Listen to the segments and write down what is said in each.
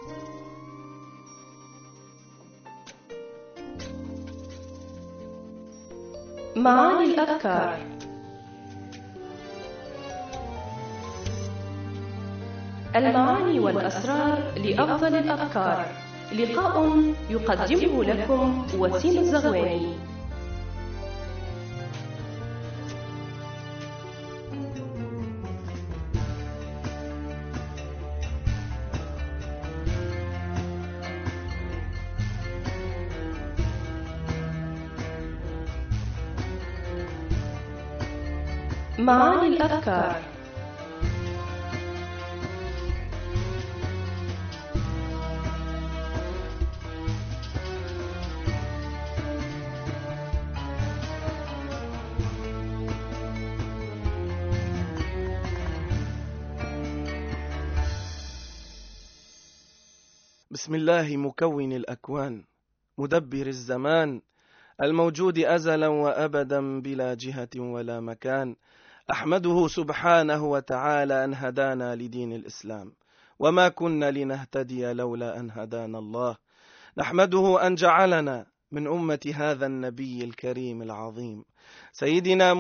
معاني الأفكار. المعاني والأسرار لأفضل الأفكار. لقاء يقدمه لكم وسيم الزغواني. معاني الأفكار. بسم الله مكون الأكوان، مدبر الزمان، الموجود أزلا وأبدا بلا جهة ولا مكان. أحمده سبحانه وتعالى أن هدانا لدين الإسلام، وما كنا لنهتدي لولا أن هدانا الله. نحمده أن جعلنا من أمة هذا النبي الكريم العظيم سيدنا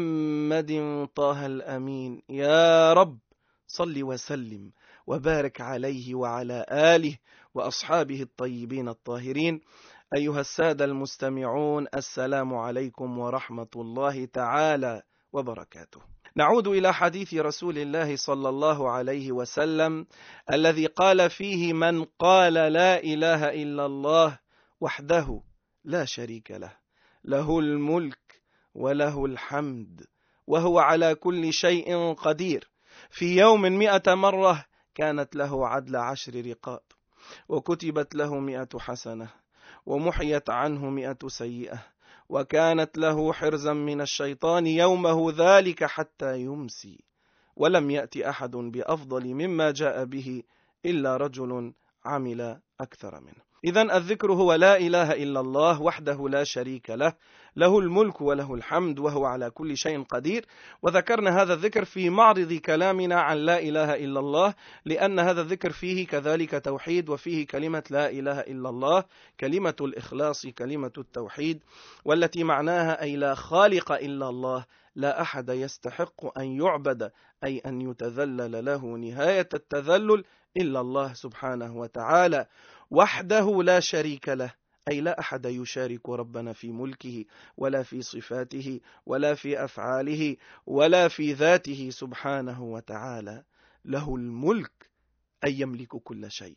محمد طه الأمين. يا رب صل وسلم وبارك عليه وعلى آله وأصحابه الطيبين الطاهرين. أيها السادة المستمعون، السلام عليكم ورحمة الله تعالى وبركاته. نعود إلى حديث رسول الله صلى الله عليه وسلم الذي قال فيه: من قال لا إله إلا الله وحده لا شريك له، له الملك وله الحمد وهو على كل شيء قدير. في يوم 100 مرة كانت له عدل 10 رقاب، وكتبت له 100 حسنة، ومحيت عنه 100 سيئة، وكانت له حرزا من الشيطان يومه ذلك حتى يمسي. ولم يأتي أحد بأفضل مما جاء به إلا رجل عمل أكثر منه. إذن الذكر هو لا إله إلا الله وحده لا شريك له، له الملك وله الحمد وهو على كل شيء قدير. وذكرنا هذا الذكر في معرض كلامنا عن لا إله إلا الله، لأن هذا الذكر فيه كذلك توحيد، وفيه كلمة لا إله إلا الله، كلمة الإخلاص، كلمة التوحيد، والتي معناها أي لا خالق إلا الله، لا أحد يستحق أن يعبد أي أن يتذلل له نهاية التذلل إلا الله سبحانه وتعالى، وحده لا شريك له، أي لا أحد يشارك ربنا في ملكه ولا في صفاته ولا في أفعاله ولا في ذاته سبحانه وتعالى. له الملك أي يملك كل شيء،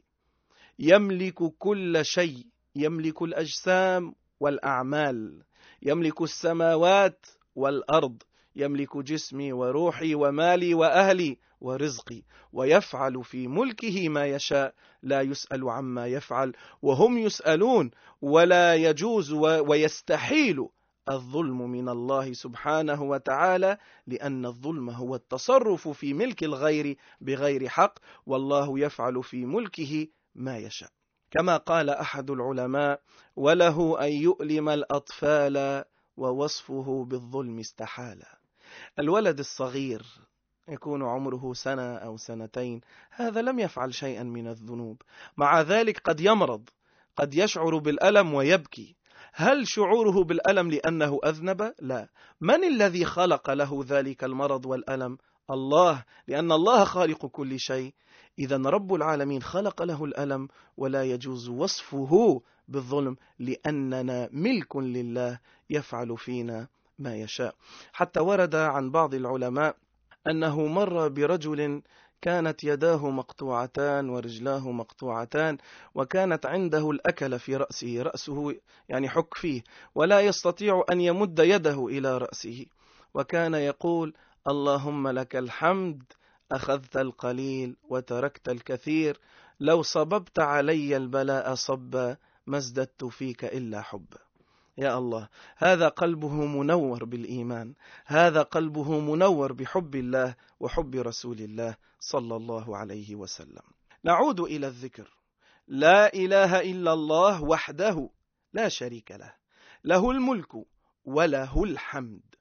يملك كل شيء، يملك الأجسام والأعمال، يملك السماوات والأرض، يملك جسمي وروحي ومالي وأهلي ورزقي، ويفعل في ملكه ما يشاء، لا يسأل عما يفعل وهم يسألون. ولا يجوز ويستحيل الظلم من الله سبحانه وتعالى، لأن الظلم هو التصرف في ملك الغير بغير حق، والله يفعل في ملكه ما يشاء. كما قال أحد العلماء: وله أن يؤلم الأطفال ووصفه بالظلم استحالا. الولد الصغير يكون عمره 1 أو 2 هذا لم يفعل شيئا من الذنوب، مع ذلك قد يمرض، قد يشعر بالألم ويبكي. هل شعوره بالألم لأنه أذنب؟ لا. من الذي خلق له ذلك المرض والألم؟ الله، لأن الله خالق كل شيء. إذن رب العالمين خلق له الألم، ولا يجوز وصفه بالظلم، لأننا ملك لله يفعل فينا ما يشاء. حتى ورد عن بعض العلماء أنه مر برجل كانت يداه مقطوعتان ورجلاه مقطوعتان، وكانت عنده الأكل في رأسه، رأسه يعني حك فيه، ولا يستطيع أن يمد يده إلى رأسه، وكان يقول: اللهم لك الحمد، أخذت القليل وتركت الكثير، لو صببت علي البلاء صبا ما ازددت فيك إلا حبا. يا الله، هذا قلبه منور بالإيمان، هذا قلبه منور بحب الله وحب رسول الله صلى الله عليه وسلم. نعود إلى الذكر. لا إله إلا الله وحده لا شريك له، له الملك وله الحمد.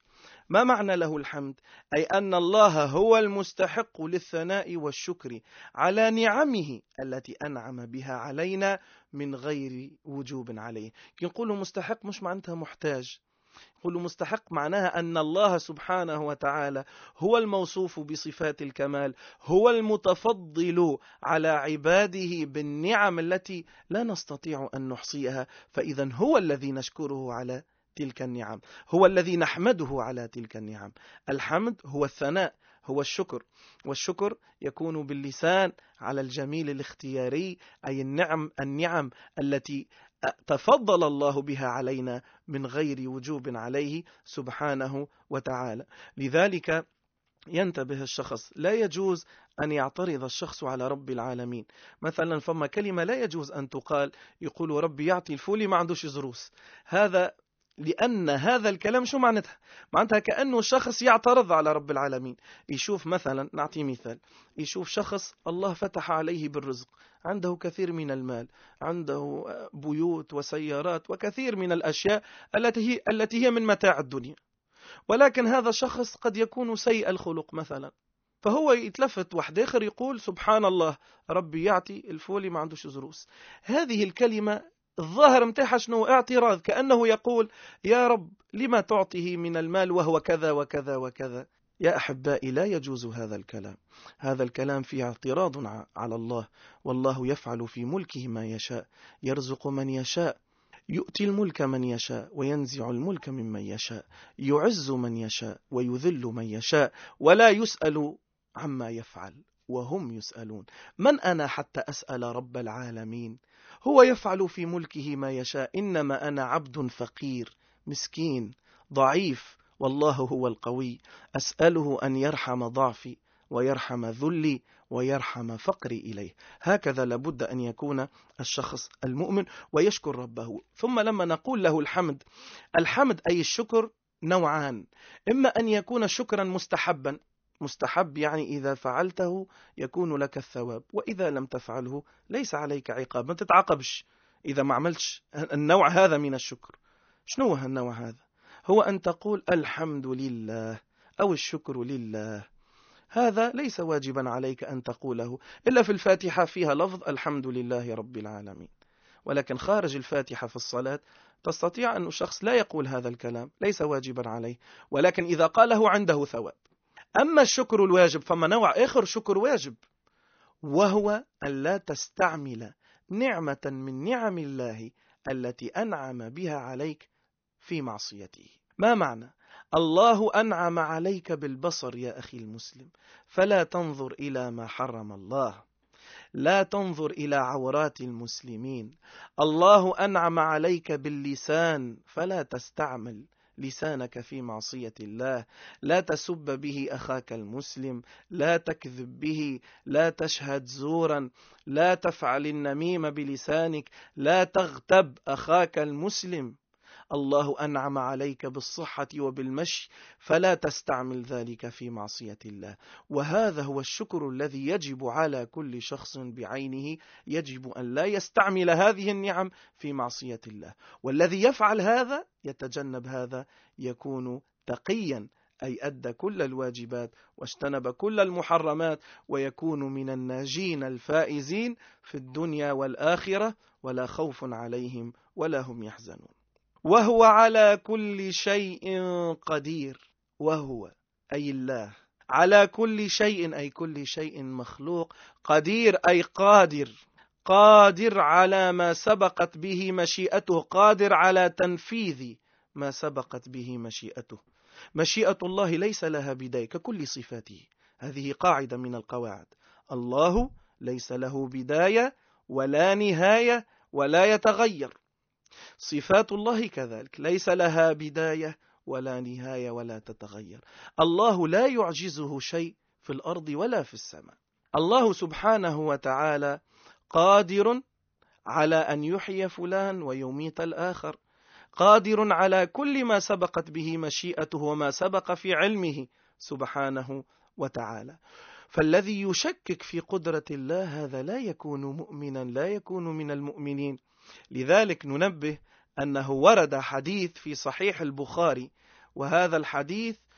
ما معنى له الحمد؟ أي أن الله هو المستحق للثناء والشكر على نعمه التي أنعم بها علينا من غير وجوب عليه. نقول مستحق مش معناتها محتاج، نقول مستحق معناها أن الله سبحانه وتعالى هو الموصوف بصفات الكمال، هو المتفضل على عباده بالنعم التي لا نستطيع أن نحصيها، فإذا هو الذي نشكره على تلك النعم، هو الذي نحمده على تلك النعم. الحمد هو الثناء، هو الشكر، والشكر يكون باللسان على الجميل الاختياري، أي النعم التي تفضل الله بها علينا من غير وجوب عليه سبحانه وتعالى. لذلك ينتبه الشخص، لا يجوز أن يعترض الشخص على رب العالمين. مثلا فما كلمة لا يجوز أن تقال، يقول ربي يعطي الفولي ما عندوش زروس، هذا لأن هذا الكلام شو معناتها؟ معناتها كأنه شخص يعترض على رب العالمين. يشوف مثلا، نعطي مثال، يشوف شخص الله فتح عليه بالرزق، عنده كثير من المال، عنده بيوت وسيارات وكثير من الأشياء التي هي من متاع الدنيا، ولكن هذا الشخص قد يكون سيء الخلق مثلا، فهو يتلفت واحد آخر يقول سبحان الله ربي يعطي الفولي ما عندوش زروس. هذه الكلمة الظاهر متاعها شنو؟ اعتراض، كأنه يقول يا رب لما تعطيه من المال وهو كذا وكذا وكذا. يا أحبائي لا يجوز هذا الكلام، هذا الكلام فيه اعتراض على الله، والله يفعل في ملكه ما يشاء، يرزق من يشاء، يؤتي الملك من يشاء وينزع الملك ممن يشاء، يعز من يشاء ويذل من يشاء، ولا يسأل عما يفعل وهم يسألون. من أنا حتى أسأل رب العالمين؟ هو يفعل في ملكه ما يشاء، إنما أنا عبد فقير مسكين ضعيف، والله هو القوي، أسأله أن يرحم ضعفي ويرحم ذلي ويرحم فقري إليه. هكذا لابد أن يكون الشخص المؤمن ويشكر ربه. ثم لما نقول له الحمد، الحمد أي الشكر نوعان، إما أن يكون شكرا مستحبا، مستحب يعني إذا فعلته يكون لك الثواب، وإذا لم تفعله ليس عليك عقاب، ما تتعاقبش إذا ما عملتش النوع هذا من الشكر. شنو هو النوع هذا؟ هو أن تقول الحمد لله أو الشكر لله، هذا ليس واجبا عليك أن تقوله إلا في الفاتحة، فيها لفظ الحمد لله رب العالمين، ولكن خارج الفاتحة في الصلاة تستطيع أن الشخص لا يقول هذا الكلام، ليس واجبا عليه، ولكن إذا قاله عنده ثواب. أما الشكر الواجب فما نوع آخر شكر واجب، وهو أن لا تستعمل نعمة من نعم الله التي أنعم بها عليك في معصيته. ما معنى؟ الله أنعم عليك بالبصر يا أخي المسلم، فلا تنظر إلى ما حرم الله، لا تنظر إلى عورات المسلمين. الله أنعم عليك باللسان، فلا تستعمل لسانك في معصية الله، لا تسب به أخاك المسلم، لا تكذب به، لا تشهد زورا، لا تفعل النميمة بلسانك، لا تغتب أخاك المسلم. الله أنعم عليك بالصحة وبالمشي، فلا تستعمل ذلك في معصية الله. وهذا هو الشكر الذي يجب على كل شخص بعينه، يجب أن لا يستعمل هذه النعم في معصية الله، والذي يفعل هذا يتجنب هذا يكون تقيا، أي أدى كل الواجبات واجتنب كل المحرمات، ويكون من الناجين الفائزين في الدنيا والآخرة، ولا خوف عليهم ولا هم يحزنون. وهو على كل شيء قدير، وهو أي الله على كل شيء أي كل شيء مخلوق، قدير أي قادر، قادر على ما سبقت به مشيئته، قادر على تنفيذ ما سبقت به مشيئته. مشيئة الله ليس لها بداية ككل صفاته، هذه قاعدة من القواعد. الله ليس له بداية ولا نهاية ولا يتغير. صفات الله كذلك ليس لها بداية ولا نهاية ولا تتغير. الله لا يعجزه شيء في الأرض ولا في السماء. الله سبحانه وتعالى قادر على أن يحيي فلان ويميت الآخر، قادر على كل ما سبقت به مشيئته وما سبق في علمه سبحانه وتعالى. فالذي يشكك في قدرة الله هذا لا يكون مؤمنا، لا يكون من المؤمنين. لذلك ننبه أنه ورد حديث في صحيح البخاري، وهذا الحديث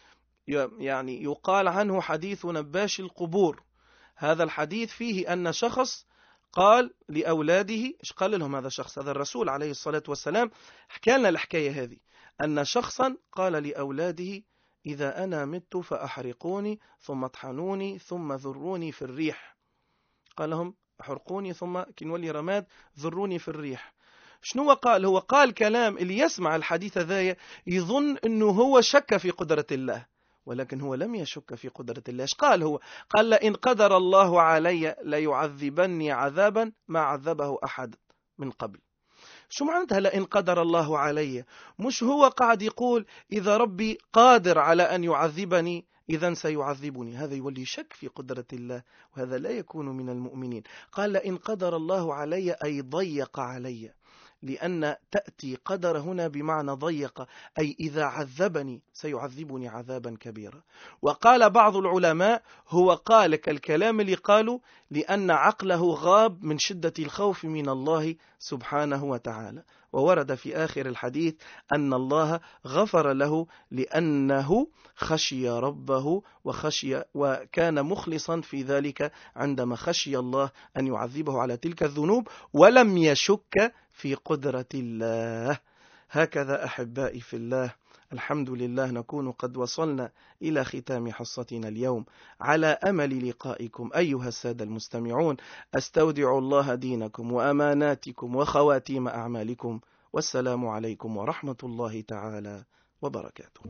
يعني يقال عنه حديث نباش القبور. هذا الحديث فيه أن شخص قال لأولاده، إيش قال لهم هذا الشخص؟ هذا الرسول عليه الصلاة والسلام حكى لنا الحكاية هذه، أن شخصا قال لأولاده: إذا أنا مت فأحرقوني ثم اطحنوني ثم ذروني في الريح. قال لهم: أحرقوني ثم كنولي رماد ذروني في الريح. شنو قال؟ هو قال كلام اللي يسمع الحديث ذا يظن أنه هو شك في قدرة الله، ولكن هو لم يشك في قدرة الله. إيش قال هو؟ قال: لئن قدر الله علي ليعذبني عذابا ما عذبه أحد من قبل. شو معناتها لئن قدر الله علي؟ مش هو قاعد يقول إذا ربي قادر على أن يعذبني إذن سيعذبني، هذا يولي شك في قدرة الله، وهذا لا يكون من المؤمنين. قال: لئن قدر الله علي أي ضيق علي، لأن تأتي قدر هنا بمعنى ضيق، أي إذا عذبني سيعذبني عذابا كبيرا. وقال بعض العلماء هو قال كالكلام اللي قالوا لأن عقله غاب من شدة الخوف من الله سبحانه وتعالى. وورد في آخر الحديث أن الله غفر له لأنه خشي ربه وكان مخلصا في ذلك عندما خشي الله أن يعذبه على تلك الذنوب ولم يشك في قدرة الله. هكذا أحبائي في الله، الحمد لله نكون قد وصلنا إلى ختام حصتنا اليوم، على أمل لقائكم أيها السادة المستمعون. أستودع الله دينكم وأماناتكم وخواتيم أعمالكم، والسلام عليكم ورحمة الله تعالى وبركاته.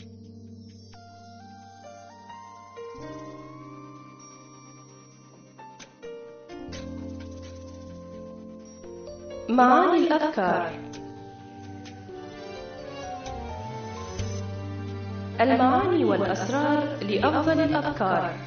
معاني الأذكار. المعاني والأسرار لأفضل الأذكار.